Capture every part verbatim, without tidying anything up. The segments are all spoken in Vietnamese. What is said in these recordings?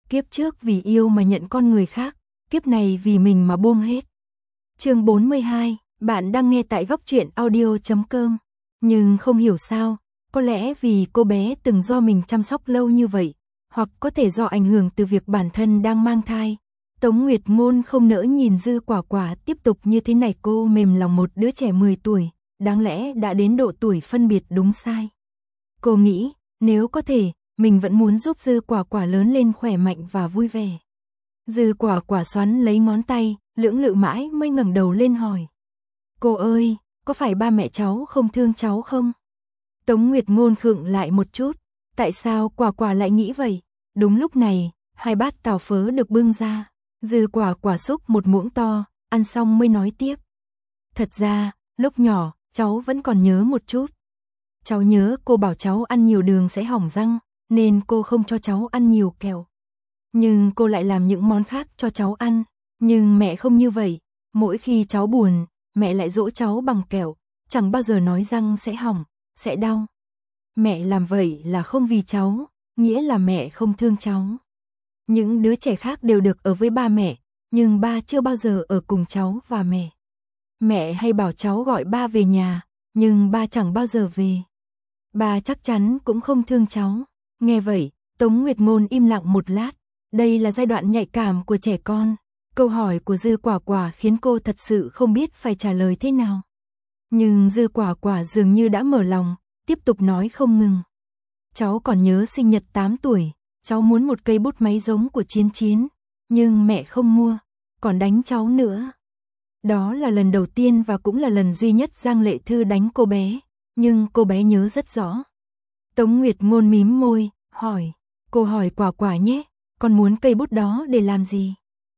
Kiếp trước vì yêu mà nhận con người khác, kiếp này vì mình mà buông hết. Chương bốn mươi hai, bạn đang nghe tại góc truyện audio chấm com. Nhưng không hiểu sao, có lẽ vì cô bé từng do mình chăm sóc lâu như vậy, hoặc có thể do ảnh hưởng từ việc bản thân đang mang thai. Tống Nguyệt Ngôn không nỡ nhìn Dư Quả Quả tiếp tục như thế này, cô mềm lòng một đứa trẻ mười tuổi, đáng lẽ đã đến độ tuổi phân biệt đúng sai. Cô nghĩ, nếu có thể, mình vẫn muốn giúp Dư Quả Quả lớn lên khỏe mạnh và vui vẻ. Dư Quả Quả xoắn lấy ngón tay, lưỡng lự mãi mới ngẩng đầu lên hỏi. Cô ơi, có phải ba mẹ cháu không thương cháu không? Tống Nguyệt Ngôn khựng lại một chút, tại sao Quả Quả lại nghĩ vậy? Đúng lúc này, hai bát tàu phớ được bưng ra. Dư Quả Quả xúc một muỗng to, ăn xong mới nói tiếp. Thật ra, lúc nhỏ, cháu vẫn còn nhớ một chút. Cháu nhớ cô bảo cháu ăn nhiều đường sẽ hỏng răng, nên cô không cho cháu ăn nhiều kẹo. Nhưng cô lại làm những món khác cho cháu ăn. Nhưng mẹ không như vậy, mỗi khi cháu buồn, mẹ lại dỗ cháu bằng kẹo, chẳng bao giờ nói răng sẽ hỏng, sẽ đau. Mẹ làm vậy là không vì cháu, nghĩa là mẹ không thương cháu. Những đứa trẻ khác đều được ở với ba mẹ, nhưng ba chưa bao giờ ở cùng cháu và mẹ. Mẹ hay bảo cháu gọi ba về nhà, nhưng ba chẳng bao giờ về. Ba chắc chắn cũng không thương cháu. Nghe vậy, Tống Nguyệt Ngôn im lặng một lát. Đây là giai đoạn nhạy cảm của trẻ con. Câu hỏi của Dư Quả Quả khiến cô thật sự không biết phải trả lời thế nào. Nhưng Dư Quả Quả dường như đã mở lòng, tiếp tục nói không ngừng. Cháu còn nhớ sinh nhật tám tuổi, cháu muốn một cây bút máy giống của Chiến Chiến, nhưng mẹ không mua, còn đánh cháu nữa. Đó là lần đầu tiên và cũng là lần duy nhất Giang Lệ Thư đánh cô bé, nhưng cô bé nhớ rất rõ. Tống Nguyệt Ngôn mím môi, hỏi, cô hỏi Quả Quả nhé, con muốn cây bút đó để làm gì?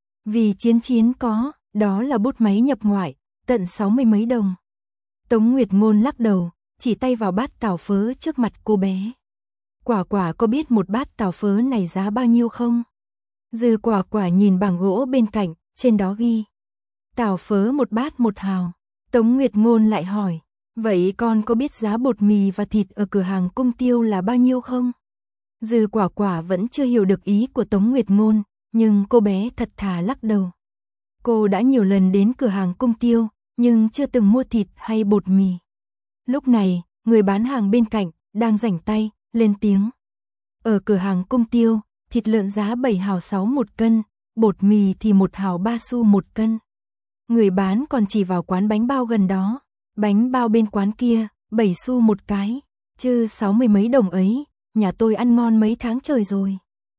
Vì Chiến Chiến có, đó là bút máy nhập ngoại, tận sáu mươi mấy đồng. Tống Nguyệt Ngôn lắc đầu, chỉ tay vào bát tàu phớ trước mặt cô bé. Quả Quả có biết một bát tàu phớ này giá bao nhiêu không? Dư Quả Quả nhìn bảng gỗ bên cạnh, trên đó ghi. Tàu phớ một bát một hào. Tống Nguyệt Ngôn lại hỏi, vậy con có biết giá bột mì và thịt ở cửa hàng Cung Tiêu là bao nhiêu không? Dư Quả Quả vẫn chưa hiểu được ý của Tống Nguyệt Ngôn, nhưng cô bé thật thà lắc đầu. Cô đã nhiều lần đến cửa hàng Cung Tiêu, nhưng chưa từng mua thịt hay bột mì. Lúc này, người bán hàng bên cạnh, đang rảnh tay, lên tiếng. Ở cửa hàng Cung Tiêu, thịt lợn giá bảy hào sáu một cân, bột mì thì một hào ba xu một cân. Người bán còn chỉ vào quán bánh bao gần đó, bánh bao bên quán kia, bảy xu một cái, chứ sáu mươi mấy đồng ấy, nhà tôi ăn ngon mấy tháng trời rồi.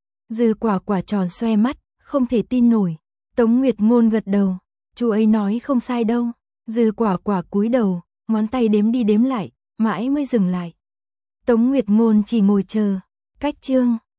Dư Quả Quả tròn xoe mắt, không thể tin nổi. Tống Nguyệt Ngôn gật đầu, chú ấy nói không sai đâu. Dư Quả Quả cúi đầu, ngón tay đếm đi đếm lại, mãi mới dừng lại. Tống Nguyệt Ngôn chỉ ngồi chờ. Cách chương